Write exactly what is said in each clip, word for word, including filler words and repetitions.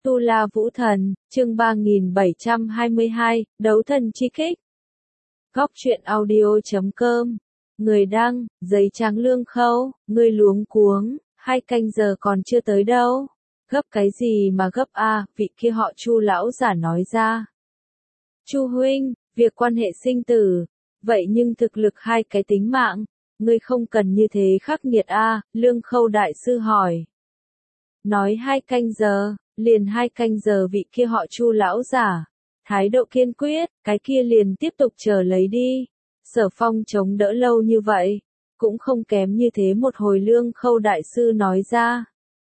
Tu La Vũ Thần, chương ba nghìn bảy trăm hai mươi hai, Đấu Thần Chi Kích. Góc truyện audio chấm com. Người đăng, giấy trắng Lương Khâu, người luống cuống, hai canh giờ còn chưa tới đâu. Gấp cái gì mà gấp a? Vị kia họ Chu lão giả nói ra. Chu huynh, việc quan hệ sinh tử, vậy nhưng thực lực hai cái tính mạng, ngươi không cần như thế khắc nghiệt a? Lương Khâu đại sư hỏi. Nói hai canh giờ, liền hai canh giờ vị kia họ Chu lão giả, thái độ kiên quyết, cái kia liền tiếp tục chờ lấy đi. Sở Phong chống đỡ lâu như vậy, cũng không kém như thế một hồi. Lương Khâu đại sư nói ra.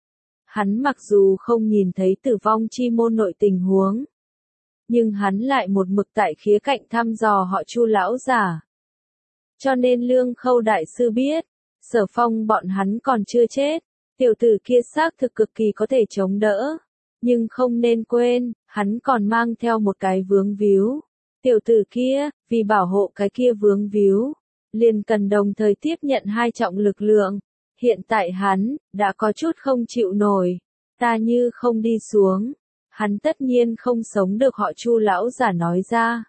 Hắn mặc dù không nhìn thấy Tử Vong Chi Môn nội tình huống, nhưng hắn lại một mực tại khía cạnh thăm dò họ Chu lão giả. Cho nên Lương Khâu đại sư biết, Sở Phong bọn hắn còn chưa chết, tiểu tử kia xác thực cực kỳ có thể chống đỡ. Nhưng không nên quên, hắn còn mang theo một cái vướng víu. Tiểu tử kia, vì bảo hộ cái kia vướng víu, liền cần đồng thời tiếp nhận hai trọng lực lượng. Hiện tại hắn, đã có chút không chịu nổi. Ta như không đi xuống, hắn tất nhiên không sống được, họ Chu lão giả nói ra.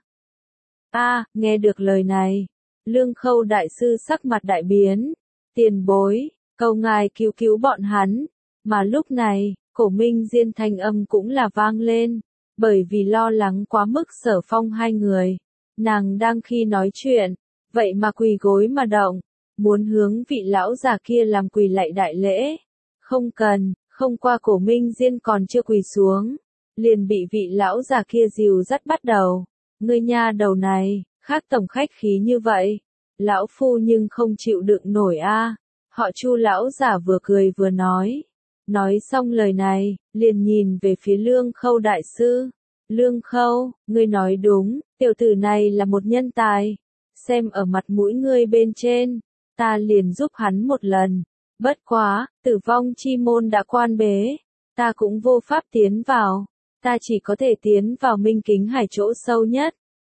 A, nghe được lời này, Lương Khâu đại sư sắc mặt đại biến. Tiền bối, cầu ngài cứu cứu bọn hắn. Mà lúc này, Cổ Minh Diên thanh âm cũng là vang lên, bởi vì lo lắng quá mức Sở Phong hai người. Nàng đang khi nói chuyện, vậy mà quỳ gối mà động, muốn hướng vị lão già kia làm quỳ lạy đại lễ. Không cần, không qua Cổ Minh Diên còn chưa quỳ xuống, liền bị vị lão già kia dìu dắt bắt đầu. Ngươi nha đầu này, khác tổng khách khí như vậy, lão phu nhưng không chịu đựng nổi a. Họ Chu lão giả vừa cười vừa nói. Nói xong lời này, liền nhìn về phía Lương Khâu đại sư. Lương Khâu, ngươi nói đúng, tiểu tử này là một nhân tài. Xem ở mặt mũi ngươi bên trên, ta liền giúp hắn một lần. Bất quá, Tử Vong Chi Môn đã quan bế, ta cũng vô pháp tiến vào. Ta chỉ có thể tiến vào Minh Kính Hải chỗ sâu nhất.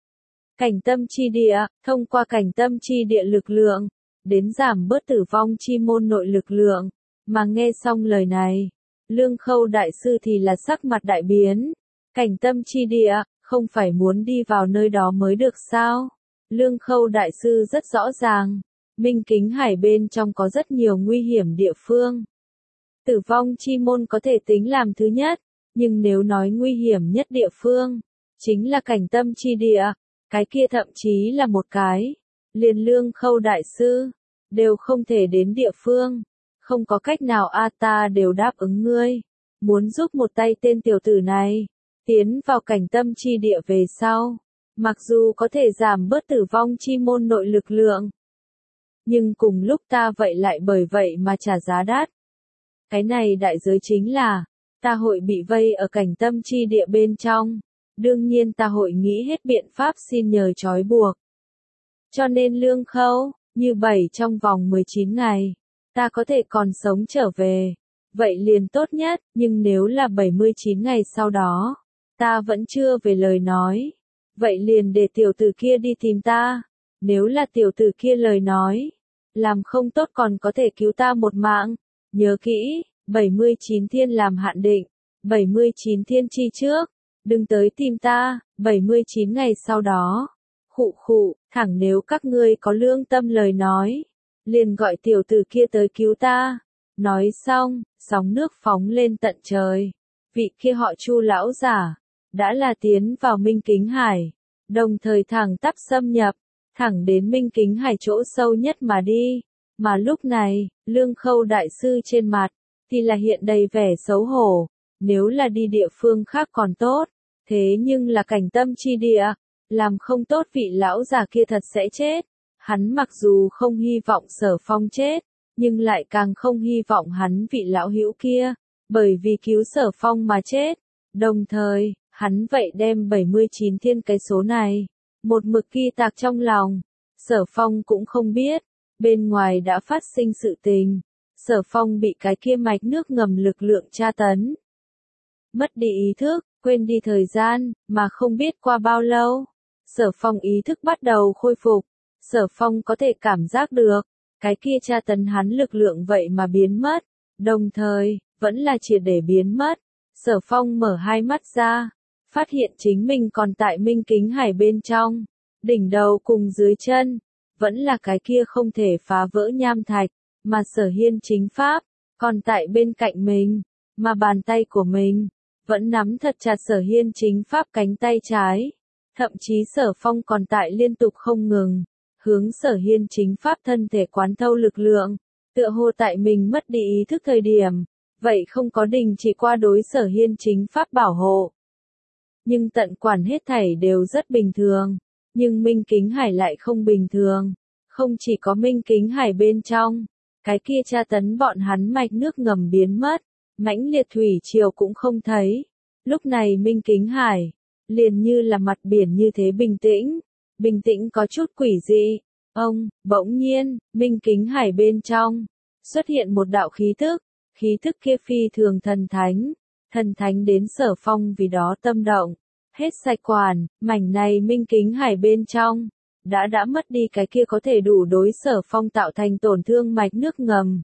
Cảnh Tâm Chi Địa, thông qua Cảnh Tâm Chi Địa lực lượng, đến giảm bớt Tử Vong Chi Môn nội lực lượng. Mà nghe xong lời này, Lương Khâu đại sư thì là sắc mặt đại biến. Cảnh Tâm Chi Địa, không phải muốn đi vào nơi đó mới được sao? Lương Khâu đại sư rất rõ ràng, Minh Kính Hải bên trong có rất nhiều nguy hiểm địa phương. Tử Vong Chi Môn có thể tính làm thứ nhất, nhưng nếu nói nguy hiểm nhất địa phương, chính là Cảnh Tâm Chi Địa, cái kia thậm chí là một cái, liền Lương Khâu đại sư, đều không thể đến địa phương. Không có cách nào a, ta đều đáp ứng ngươi, muốn giúp một tay tên tiểu tử này, tiến vào Cảnh Tâm Chi Địa về sau, mặc dù có thể giảm bớt Tử Vong Chi Môn nội lực lượng, nhưng cùng lúc ta vậy lại bởi vậy mà trả giá đắt. Cái này đại giới chính là, ta hội bị vây ở Cảnh Tâm Chi Địa bên trong, đương nhiên ta hội nghĩ hết biện pháp xin nhờ trói buộc. Cho nên Lương Khâu, như bảy trong vòng mười chín ngày, ta có thể còn sống trở về, vậy liền tốt nhất, nhưng nếu là bảy mươi chín ngày sau đó, ta vẫn chưa về lời nói, vậy liền để tiểu tử kia đi tìm ta. Nếu là tiểu tử kia lời nói, làm không tốt còn có thể cứu ta một mạng. Nhớ kỹ, bảy mươi chín thiên làm hạn định, bảy mươi chín thiên chi trước, đừng tới tìm ta, bảy mươi chín ngày sau đó. Khụ khụ, thẳng nếu các ngươi có lương tâm lời nói, liền gọi tiểu tử kia tới cứu ta. Nói xong, sóng nước phóng lên tận trời. Vị kia họ Chu lão giả, đã là tiến vào Minh Kính Hải, đồng thời thẳng tắp xâm nhập, thẳng đến Minh Kính Hải chỗ sâu nhất mà đi. Mà lúc này, Lương Khâu đại sư trên mặt, thì là hiện đầy vẻ xấu hổ. Nếu là đi địa phương khác còn tốt, thế nhưng là Cảnh Tâm Chi Địa, làm không tốt vị lão già kia thật sẽ chết. Hắn mặc dù không hy vọng Sở Phong chết, nhưng lại càng không hy vọng hắn vị lão hữu kia, bởi vì cứu Sở Phong mà chết. Đồng thời, hắn vậy đem bảy mươi chín thiên cái số này, một mực ghi tạc trong lòng. Sở Phong cũng không biết, bên ngoài đã phát sinh sự tình. Sở Phong bị cái kia mạch nước ngầm lực lượng tra tấn. Mất đi ý thức, quên đi thời gian, mà không biết qua bao lâu. Sở Phong ý thức bắt đầu khôi phục. Sở Phong có thể cảm giác được, cái kia tra tấn hắn lực lượng vậy mà biến mất, đồng thời, vẫn là triệt để biến mất. Sở Phong mở hai mắt ra, phát hiện chính mình còn tại minh kính hải bên trong, đỉnh đầu cùng dưới chân, vẫn là cái kia không thể phá vỡ nham thạch, mà Sở Hiên chính pháp, còn tại bên cạnh mình, mà bàn tay của mình, vẫn nắm thật chặt Sở Hiên chính pháp cánh tay trái, thậm chí Sở Phong còn tại liên tục không ngừng, hướng Sở Hiên chính pháp thân thể quán thâu lực lượng, tựa hồ tại mình mất đi ý thức thời điểm, vậy không có đình chỉ qua đối Sở Hiên chính pháp bảo hộ. Nhưng tận quản hết thảy đều rất bình thường, nhưng Minh Kính Hải lại không bình thường, không chỉ có Minh Kính Hải bên trong, cái kia tra tấn bọn hắn mạch nước ngầm biến mất, mãnh liệt thủy triều cũng không thấy. Lúc này Minh Kính Hải, liền như là mặt biển như thế bình tĩnh, bình tĩnh có chút quỷ dị. Ông, bỗng nhiên, Minh Kính Hải bên trong, xuất hiện một đạo khí thức, khí thức kia phi thường thần thánh, thần thánh đến Sở Phong vì đó tâm động, hết sạch quản, mảnh này Minh Kính Hải bên trong, đã đã mất đi cái kia có thể đủ đối Sở Phong tạo thành tổn thương mạch nước ngầm.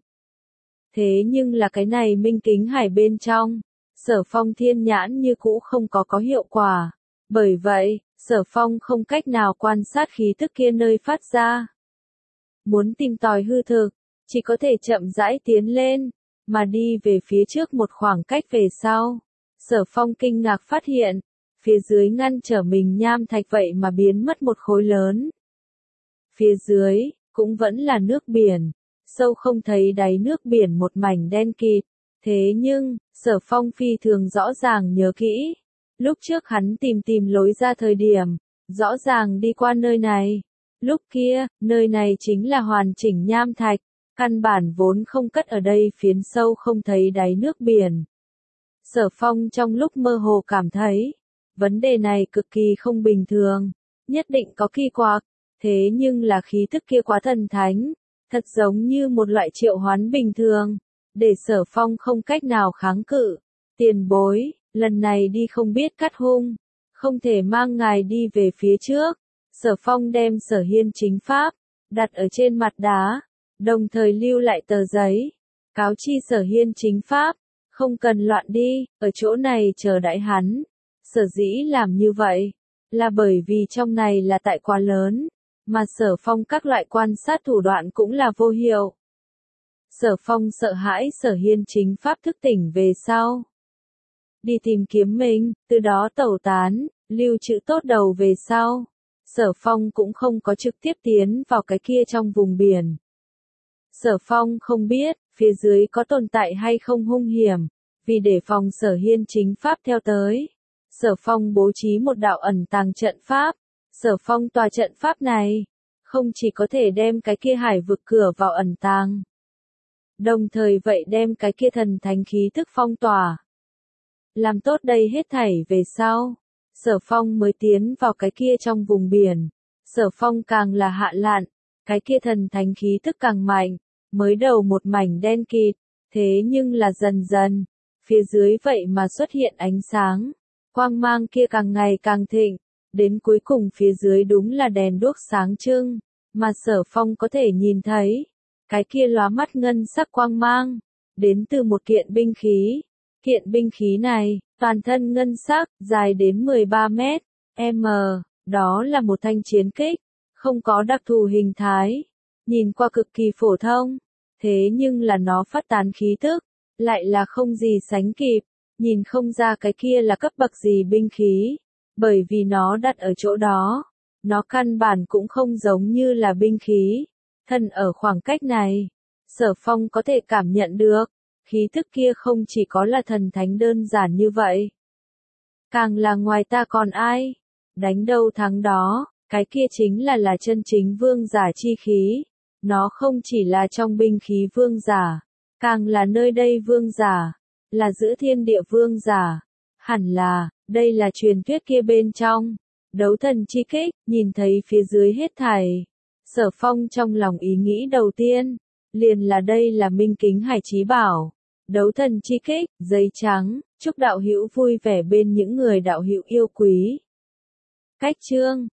Thế nhưng là cái này Minh Kính Hải bên trong, Sở Phong thiên nhãn như cũ không có có hiệu quả, bởi vậy, Sở Phong không cách nào quan sát khí thức kia nơi phát ra. Muốn tìm tòi hư thực, chỉ có thể chậm rãi tiến lên, mà đi về phía trước một khoảng cách về sau. Sở Phong kinh ngạc phát hiện, phía dưới ngăn trở mình nham thạch vậy mà biến mất một khối lớn. Phía dưới, cũng vẫn là nước biển, sâu không thấy đáy nước biển một mảnh đen kịt. Thế nhưng, Sở Phong phi thường rõ ràng nhớ kỹ, lúc trước hắn tìm tìm lối ra thời điểm, rõ ràng đi qua nơi này. Lúc kia, nơi này chính là hoàn chỉnh nham thạch, căn bản vốn không cất ở đây phiến sâu không thấy đáy nước biển. Sở Phong trong lúc mơ hồ cảm thấy, vấn đề này cực kỳ không bình thường, nhất định có kỳ quặc, thế nhưng là khí thức kia quá thần thánh, thật giống như một loại triệu hoán bình thường, để Sở Phong không cách nào kháng cự. Tiền bối, lần này đi không biết cắt hung, không thể mang ngài đi về phía trước. Sở Phong đem Sở Hiên chính pháp, đặt ở trên mặt đá, đồng thời lưu lại tờ giấy, cáo chi Sở Hiên chính pháp, không cần loạn đi, ở chỗ này chờ đãi hắn. Sở dĩ làm như vậy, là bởi vì trong này là tại quá lớn, mà Sở Phong các loại quan sát thủ đoạn cũng là vô hiệu. Sở Phong sợ hãi Sở Hiên chính pháp thức tỉnh về sau, đi tìm kiếm mình, từ đó tẩu tán, lưu trữ tốt đầu về sau. Sở Phong cũng không có trực tiếp tiến vào cái kia trong vùng biển. Sở Phong không biết, phía dưới có tồn tại hay không hung hiểm, vì để phòng Sở Hiên chính pháp theo tới. Sở Phong bố trí một đạo ẩn tàng trận pháp. Sở Phong tòa trận pháp này, không chỉ có thể đem cái kia hải vực cửa vào ẩn tàng, đồng thời vậy đem cái kia thần thánh khí thức phong tỏa. Làm tốt đây hết thảy về sau, Sở Phong mới tiến vào cái kia trong vùng biển. Sở Phong càng là hạ lạn, cái kia thần thánh khí thức càng mạnh, mới đầu một mảnh đen kịt, thế nhưng là dần dần, phía dưới vậy mà xuất hiện ánh sáng, quang mang kia càng ngày càng thịnh, đến cuối cùng phía dưới đúng là đèn đuốc sáng trưng, mà Sở Phong có thể nhìn thấy, cái kia lóa mắt ngân sắc quang mang, đến từ một kiện binh khí. Kiện binh khí này, toàn thân ngân sắc, dài đến mười ba mét, m, đó là một thanh chiến kích, không có đặc thù hình thái, nhìn qua cực kỳ phổ thông, thế nhưng là nó phát tán khí tức, lại là không gì sánh kịp, nhìn không ra cái kia là cấp bậc gì binh khí, bởi vì nó đặt ở chỗ đó, nó căn bản cũng không giống như là binh khí, thân ở khoảng cách này, Sở Phong có thể cảm nhận được. Khí thức kia không chỉ có là thần thánh đơn giản như vậy. Càng là ngoài ta còn ai? Đánh đâu thắng đó, cái kia chính là là chân chính vương giả chi khí. Nó không chỉ là trong binh khí vương giả, càng là nơi đây vương giả, là giữa thiên địa vương giả. Hẳn là, đây là truyền thuyết kia bên trong. Đấu thần chi kích, nhìn thấy phía dưới hết thảy. Sở Phong trong lòng ý nghĩ đầu tiên, liền là đây là Minh Kính Hải chí bảo. Đấu thần chi kích, giấy trắng, chúc đạo hữu vui vẻ bên những người đạo hữu yêu quý. Cách chương